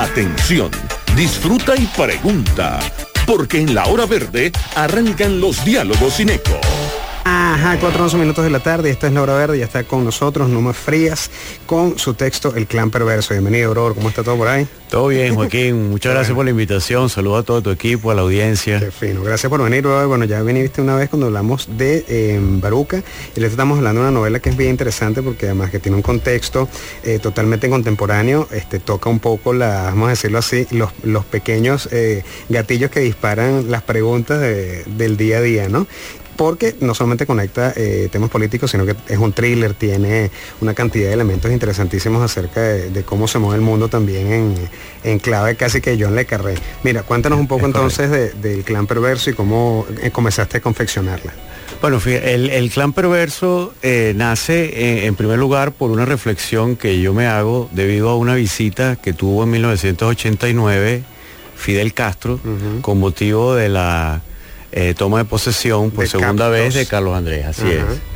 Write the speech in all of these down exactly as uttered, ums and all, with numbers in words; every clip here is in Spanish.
Atención, disfruta y pregunta, porque en la hora verde arrancan los diálogos sin eco. Ajá, cuatro once minutos de la tarde, esta es la hora verde, ya está con nosotros Numa Frías con su texto El Clan Perverso. Bienvenido, Aurora, ¿cómo está todo por ahí? Todo bien, Joaquín, muchas gracias por la invitación, saludos a todo tu equipo, a la audiencia. Qué fino, gracias por venir. Bueno, ya viniste una vez cuando hablamos de eh, Baruca, y le estamos hablando de una novela que es bien interesante porque además que tiene un contexto eh, totalmente contemporáneo, este, toca un poco, la, vamos a decirlo así, los, los pequeños eh, gatillos que disparan las preguntas de, del día a día, ¿no? Porque no solamente conecta eh, temas políticos, sino que es un thriller, tiene una cantidad de elementos interesantísimos acerca de, de cómo se mueve el mundo también en, en clave casi que John le Carré. Mira, cuéntanos un poco entonces de, del Clan Perverso y cómo eh, comenzaste a confeccionarla. Bueno, fíjate, el, el Clan Perverso eh, nace eh, en primer lugar por una reflexión que yo me hago debido a una visita que tuvo en mil novecientos ochenta y nueve Fidel Castro, uh-huh, con motivo de la Eh, toma de posesión por de segunda Captos. vez de Carlos Andrés, así uh-huh. es.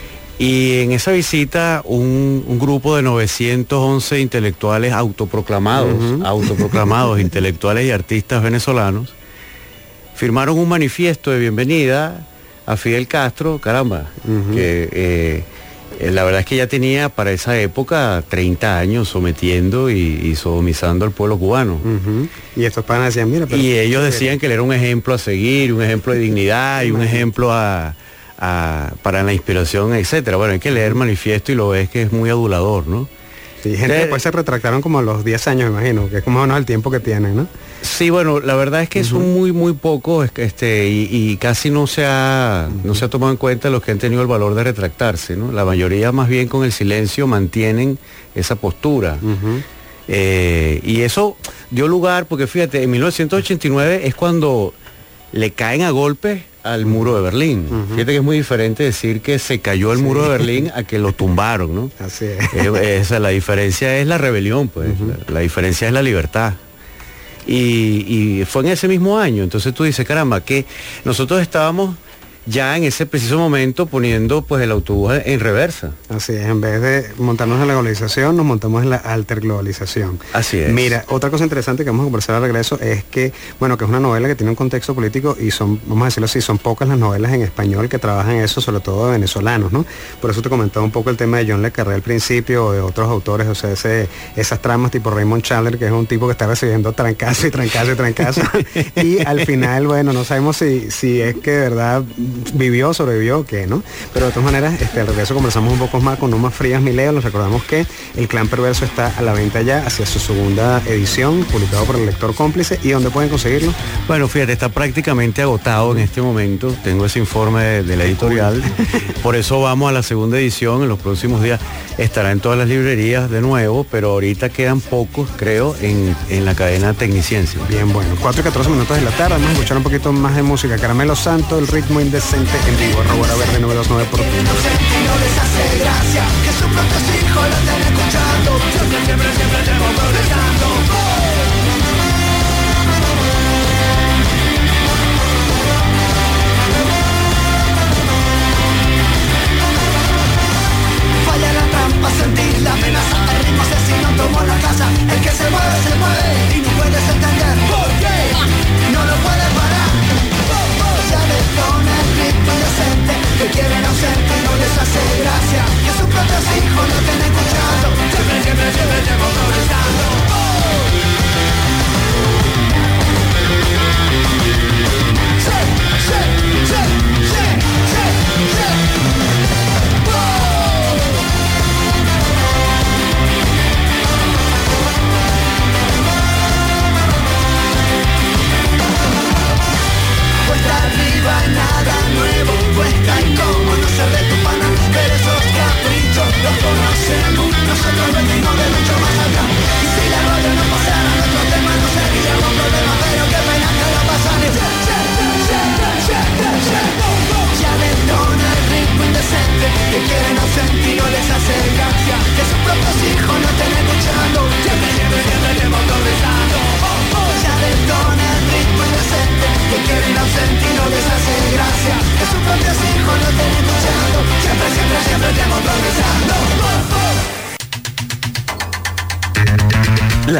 Y en esa visita un, un grupo de novecientos once intelectuales autoproclamados, uh-huh. autoproclamados intelectuales y artistas venezolanos, firmaron un manifiesto de bienvenida a Fidel Castro, caramba, uh-huh. que eh, eh, la verdad es que ya tenía para esa época treinta años sometiendo y, y sodomizando al pueblo cubano. Uh-huh. Y estos panas decían, mira, pero... Y ellos decían que él era un ejemplo a seguir, un ejemplo de dignidad y un ejemplo a, a, para la inspiración, etcétera. Bueno, hay que leer el manifiesto y lo ves que es muy adulador, ¿no? Sí, gente Entonces, después se retractaron como a los diez años, me imagino, que es como menos el tiempo que tienen, ¿no? Sí, bueno, la verdad es que uh-huh. son muy, muy pocos, este, y, y casi no se ha, uh-huh. no se ha tomado en cuenta los que han tenido el valor de retractarse, ¿no? La mayoría más bien con el silencio mantienen esa postura. Uh-huh. Eh, y eso dio lugar, porque fíjate, en mil novecientos ochenta y nueve es cuando le caen a golpes al muro de Berlín. Uh-huh. Fíjate que es muy diferente decir que se cayó el sí. muro de Berlín a que lo tumbaron, ¿no? Así es. Es, es la diferencia es la rebelión, pues. Uh-huh. la, la diferencia es la libertad. Y, y fue en ese mismo año. Entonces tú dices, caramba, que nosotros estábamos ya en ese preciso momento poniendo pues el autobús en reversa. Así es, en vez de montarnos en la globalización, nos montamos en la alterglobalización. Así es. Mira, otra cosa interesante que vamos a conversar al regreso es que, bueno, que es una novela que tiene un contexto político y son, vamos a decirlo así, son pocas las novelas en español que trabajan eso, sobre todo de venezolanos, ¿no? Por eso te comentaba un poco el tema de John le Carré al principio, o de otros autores, o sea, ese, esas tramas tipo Raymond Chandler, que es un tipo que está recibiendo trancazo y trancazo y trancazo. Y al final, bueno, no sabemos si, si es que de verdad vivió, sobrevivió o qué, ¿no? Pero de todas maneras, este, al regreso conversamos un poco más con Numa Frías Mileo. Les recordamos que El Clan Perverso está a la venta ya hacia su segunda edición, publicado por El Lector Cómplice. ¿Y dónde pueden conseguirlo? Bueno, fíjate, está prácticamente agotado en este momento. Tengo ese informe de, de la editorial. Por eso vamos a la segunda edición. En los próximos días estará en todas las librerías de nuevo, pero ahorita quedan pocos, creo, en, en la cadena Tecniciencia. Bien, bueno, cuatro y catorce minutos de la tarde. Vamos a escuchar un poquito más de música. Caramelo Santo, El Ritmo Indecente en vivo, Hora Verde noventa y dos punto nueve por ti. No les hace gracia que sus propios hijos lo estén escuchando. Siempre, siempre, siempre estemos progresando. Falla la trampa, sentir la amenaza. El ritmo asesino tomó la casa. El que se mueve, se mueve y no puedes entender por qué. No lo puedes parar. Con el ritmo indecente que quieren ausente y no les hace gracia que sus propios hijos no estén escuchando. Siempre, siempre, siempre estemos progresando.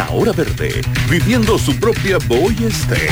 La Hora Verde, viviendo su propia Boy State.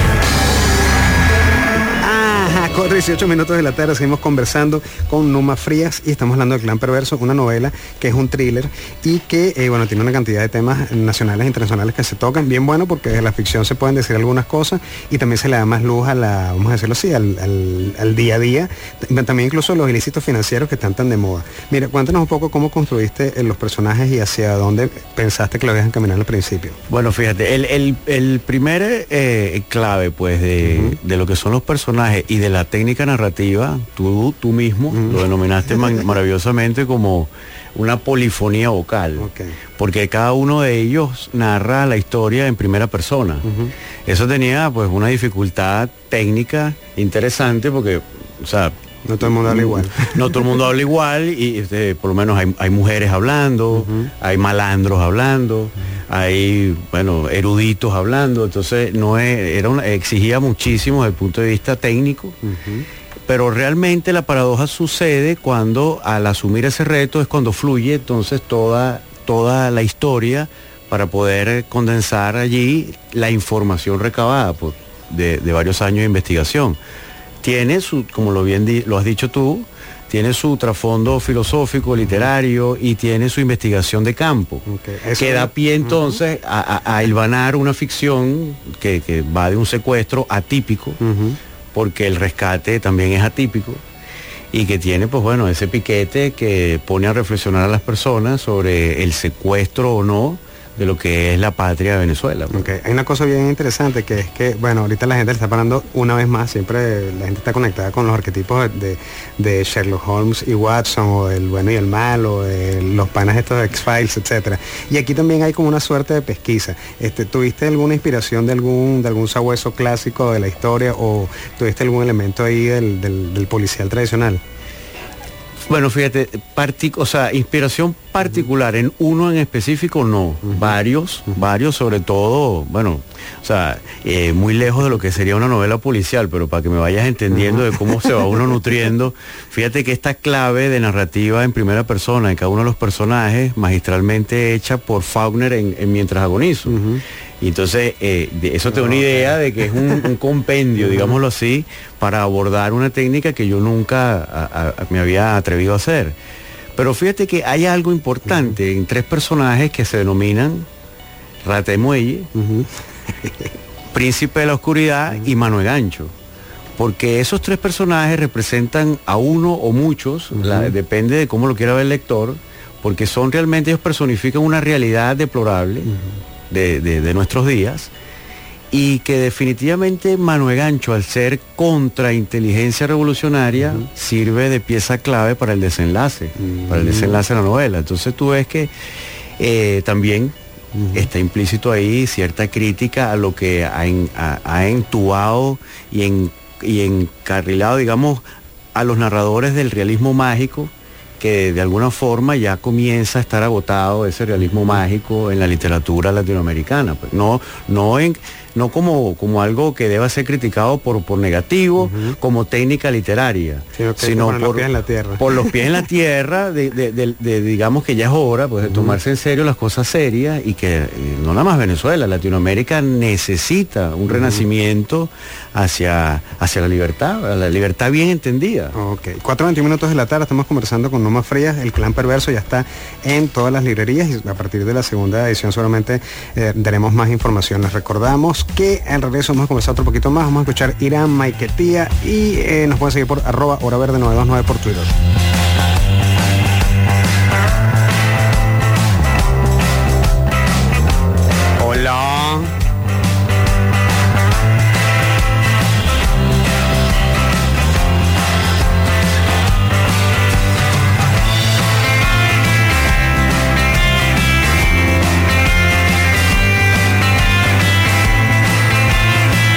Ajá, con dieciocho minutos de la tarde seguimos conversando con Numa Frías y estamos hablando de Clan Perverso, una novela que es un thriller y que, eh, bueno, tiene una cantidad de temas nacionales e internacionales que se tocan, bien bueno porque de la ficción se pueden decir algunas cosas y también se le da más luz a la, vamos a decirlo así, al, al, al día a día, también incluso los ilícitos financieros que están tan de moda. Mira, cuéntanos un poco cómo construiste los personajes y hacia dónde pensaste que lo ibas a encaminar al principio. Bueno, fíjate, el, el, el primer eh, clave pues de, uh-huh. de lo que son los personajes y de la técnica narrativa, tú, tú mismo uh-huh. lo denominaste man, maravillosamente como una polifonía vocal, okay. porque cada uno de ellos narra la historia en primera persona. Uh-huh. Eso tenía pues una dificultad técnica interesante porque, o sea, no todo el mundo habla igual. No todo el mundo habla igual y este, por lo menos hay, hay mujeres hablando, uh-huh. hay malandros hablando, uh-huh. hay, bueno, eruditos hablando, entonces no es, era una, exigía muchísimo desde el punto de vista técnico, uh-huh. pero realmente la paradoja sucede cuando al asumir ese reto es cuando fluye entonces toda, toda la historia para poder condensar allí la información recabada pues, de, de varios años de investigación. Tiene su, como lo bien di, lo has dicho tú, tiene su trasfondo filosófico, literario y tiene su investigación de campo, okay. que da pie entonces uh-huh. a, a hilvanar una ficción que, que va de un secuestro atípico, uh-huh. porque el rescate también es atípico y que tiene pues bueno ese piquete que pone a reflexionar a las personas sobre el secuestro o no de lo que es la patria de Venezuela. Okay. Hay una cosa bien interesante que es que, bueno, ahorita la gente le está parando una vez más, siempre la gente está conectada con los arquetipos de, de Sherlock Holmes y Watson, o el bueno y el malo, de los panas estos de X-Files, etcétera. Y aquí también hay como una suerte de pesquisa. Este, ¿Tuviste alguna inspiración de algún, de algún sabueso clásico de la historia o tuviste algún elemento ahí del, del, del policial tradicional? Bueno, fíjate, partic- o sea, inspiración particular en uno en específico no, uh-huh. varios, uh-huh. varios sobre todo, bueno, o sea, eh, muy lejos de lo que sería una novela policial, pero para que me vayas entendiendo uh-huh. de cómo se va uno nutriendo, fíjate que esta clave de narrativa en primera persona de cada uno de los personajes, magistralmente hecha por Faulkner en, en Mientras agonizo. Uh-huh. Y entonces, eh, de eso te da una idea de que es un, un compendio, digámoslo así, para abordar una técnica que yo nunca a, a, me había atrevido a hacer. Pero fíjate que hay algo importante uh-huh. en tres personajes que se denominan Rata de Muelle, uh-huh. Príncipe de la Oscuridad uh-huh. y Mano de Gancho. Porque esos tres personajes representan a uno o muchos, uh-huh. la, depende de cómo lo quiera ver el lector, porque son realmente, ellos personifican una realidad deplorable, uh-huh. De, de, de nuestros días y que definitivamente Mano de Gancho, al ser contrainteligencia revolucionaria, uh-huh. sirve de pieza clave para el desenlace, uh-huh. para el desenlace de la novela. Entonces tú ves que eh, también uh-huh. está implícito ahí cierta crítica a lo que ha, en, ha, ha entubado y, en, y encarrilado, digamos, a los narradores del realismo mágico, que de alguna forma ya comienza a estar agotado ese realismo mágico en la literatura latinoamericana. Pues no, no, en, no como, como algo que deba ser criticado por, por negativo, uh-huh. como técnica literaria, sino, que sino por, por, los pies en la tierra. por los pies en la tierra, de, de, de, de, digamos que ya es hora pues, de uh-huh. tomarse en serio las cosas serias y que eh, no nada más Venezuela, Latinoamérica necesita un uh-huh. renacimiento hacia, hacia la libertad, la libertad bien entendida. Ok, cuatro veintiún minutos de la tarde, estamos conversando con Numa Frías. El Clan Perverso ya está en todas las librerías y a partir de la segunda edición seguramente eh, daremos más información. Les recordamos que al regreso vamos a conversar otro poquito más, vamos a escuchar Irán Maiquetía y eh, nos pueden seguir por arroba hora verde nueve dos nueve por Twitter. Hola.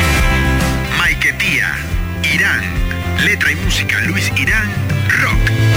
Letra y música Luis Irán, rock.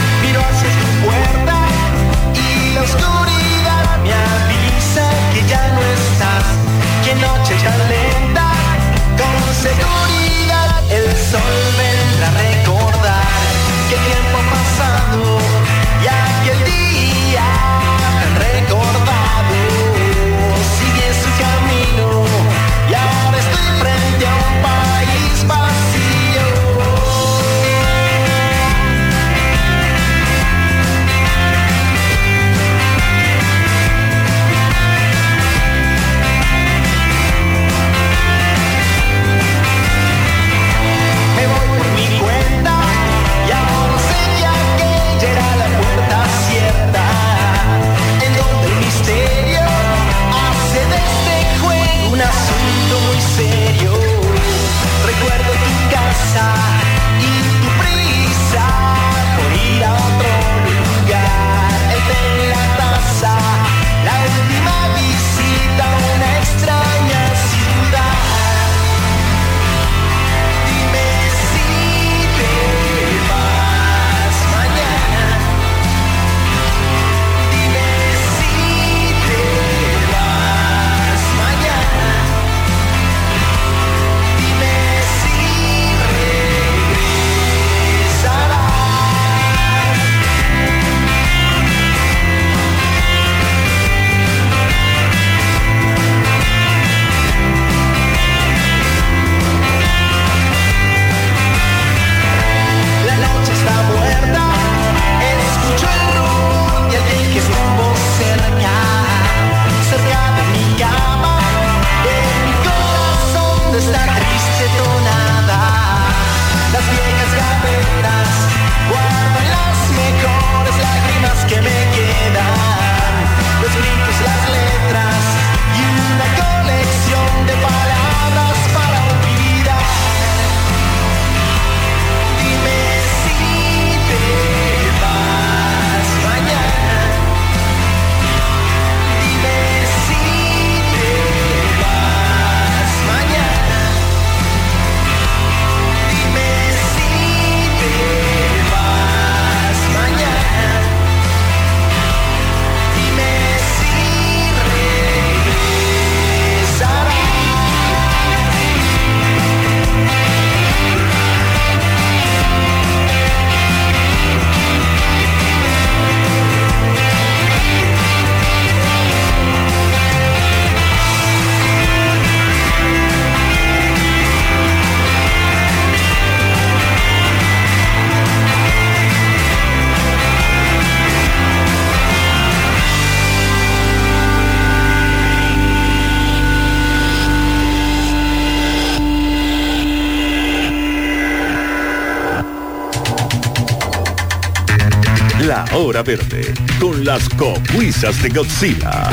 La Hora Verde, con las cocuizas de Godzilla.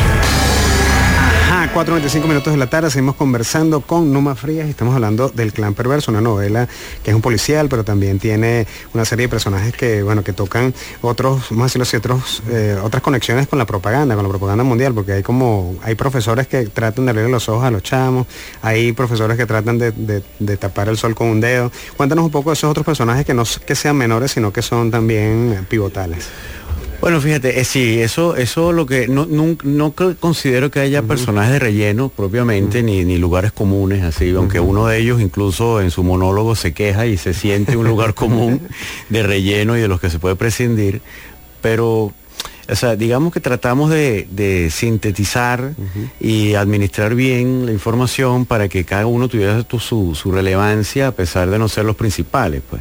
Ajá, cuatro veinticinco minutos de la tarde, seguimos conversando con Numa Frías y estamos hablando del Clan Perverso, una novela que es un policial, pero también tiene una serie de personajes que, bueno, que tocan otros, vamos a decirlo así, otros, eh, otras conexiones con la propaganda, con la propaganda mundial, porque hay como, hay profesores que tratan de abrirle los ojos a los chamos, hay profesores que tratan de, de, de tapar el sol con un dedo. Cuéntanos un poco de esos otros personajes que no que sean menores, sino que son también pivotales. Bueno, fíjate, eh, sí, eso, eso lo que no, no, no considero que haya uh-huh. personajes de relleno propiamente, uh-huh. ni, ni lugares comunes, así, uh-huh. aunque uno de ellos incluso en su monólogo se queja y se siente un lugar común de relleno y de los que se puede prescindir, pero, o sea, digamos que tratamos de, de sintetizar uh-huh. y administrar bien la información para que cada uno tuviera tu, su, su relevancia a pesar de no ser los principales, pues.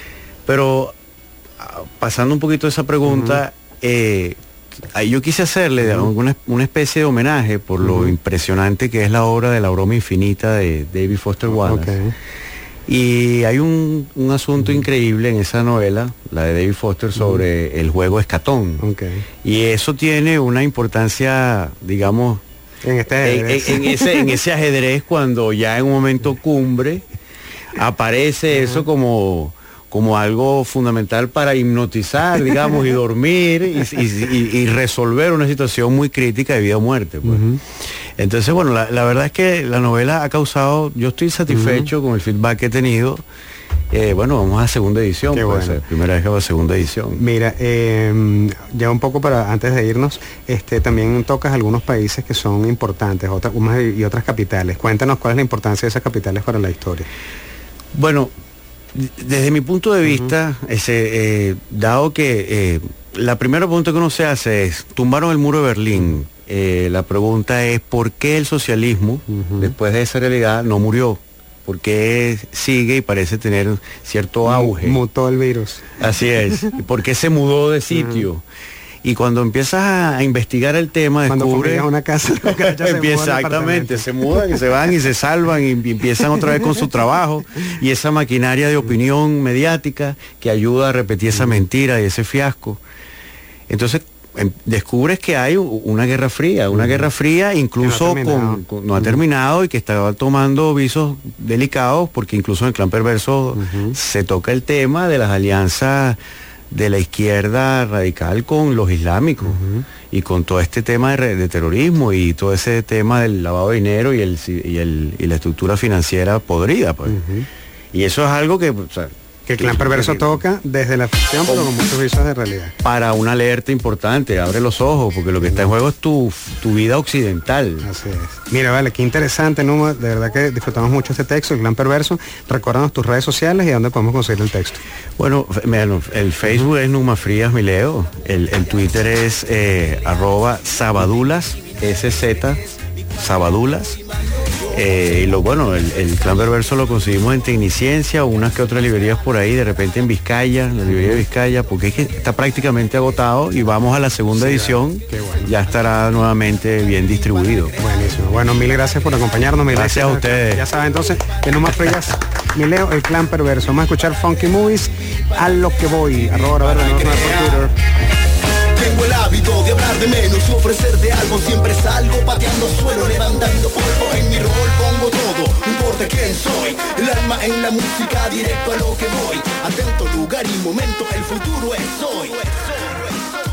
Pero pasando un poquito de esa pregunta, uh-huh. eh, yo quise hacerle uh-huh. una, una especie de homenaje por uh-huh. lo impresionante que es la obra de La broma infinita de David Foster Wallace. Okay. Y hay un, un asunto uh-huh. increíble en esa novela, la de David Foster, sobre uh-huh. el juego escatón. Okay. Y eso tiene una importancia, digamos, en, este ajedrez. En, en, en, ese, en ese ajedrez, cuando ya en un momento cumbre aparece uh-huh. eso como... como algo fundamental para hipnotizar, digamos, y dormir y, y, y resolver una situación muy crítica de vida o muerte. Pues. Uh-huh. Entonces, bueno, la, la verdad es que la novela ha causado, yo estoy satisfecho uh-huh. con el feedback que he tenido. Eh, bueno, vamos a segunda edición, Qué pues, bueno. primera vez que va a segunda edición. Mira, eh, ya un poco para antes de irnos, este, también tocas algunos países que son importantes, otras y otras capitales. Cuéntanos cuál es la importancia de esas capitales para la historia. Bueno, desde mi punto de vista, uh-huh. ese, eh, dado que eh, la primera pregunta que uno se hace es, tumbaron el muro de Berlín, eh, la pregunta es, ¿por qué el socialismo, uh-huh. después de esa realidad, no murió? ¿Por qué sigue y parece tener cierto auge? Mutó el virus. Así es. ¿Por qué se mudó de sitio? Uh-huh. Y cuando empiezas a investigar el tema, cuando descubres una casa, se exactamente, se mudan y se van y se salvan y, y empiezan otra vez con su trabajo y esa maquinaria de opinión mediática que ayuda a repetir esa mentira y ese fiasco. Entonces em, descubres que hay una guerra fría, una guerra fría incluso no con, con, no ha terminado y que está tomando visos delicados, porque incluso en el Clan Perverso uh-huh. se toca el tema de las alianzas de la izquierda radical con los islámicos uh-huh. y con todo este tema de, de terrorismo y todo ese tema del lavado de dinero y, el, y, el, y la estructura financiera podrida, pues. Uh-huh. Y eso es algo que... O sea, que el Clan Perverso toca desde la ficción, pero con muchos visos de realidad. Para una alerta importante, abre los ojos, porque lo que está en juego es tu, tu vida occidental. Así es. Mira, vale, qué interesante, Numa, de verdad que disfrutamos mucho este texto, el Clan Perverso. Recuérdanos tus redes sociales y a dónde podemos conseguir el texto. Bueno, el Facebook es Numa Frías Mileo, el, el Twitter es eh, arroba Sabadulas, S Z, Sabadulas. Eh, y lo bueno, el, el Clan Perverso lo conseguimos en Tecniciencia, unas que otras librerías por ahí, de repente en Vizcaya, la librería de Vizcaya, porque es que está prácticamente agotado y vamos a la segunda sí, edición, bueno. Ya estará nuevamente bien distribuido. Buenísimo, bueno, mil gracias por acompañarnos. Mil gracias, gracias a ustedes. Ya saben, entonces, en Numa Frías, Mileo, el Clan Perverso. Vamos a escuchar Funky Movies, a lo que voy, arroba, a ver, por Twitter. Tengo el hábito de hablar de menos y ofrecerte algo. Siempre salgo pateando suelo, levantando polvo. En mi rol pongo todo, no importa quién soy. El alma en la música, directo a lo que voy. Atento, lugar y momento, el futuro es hoy.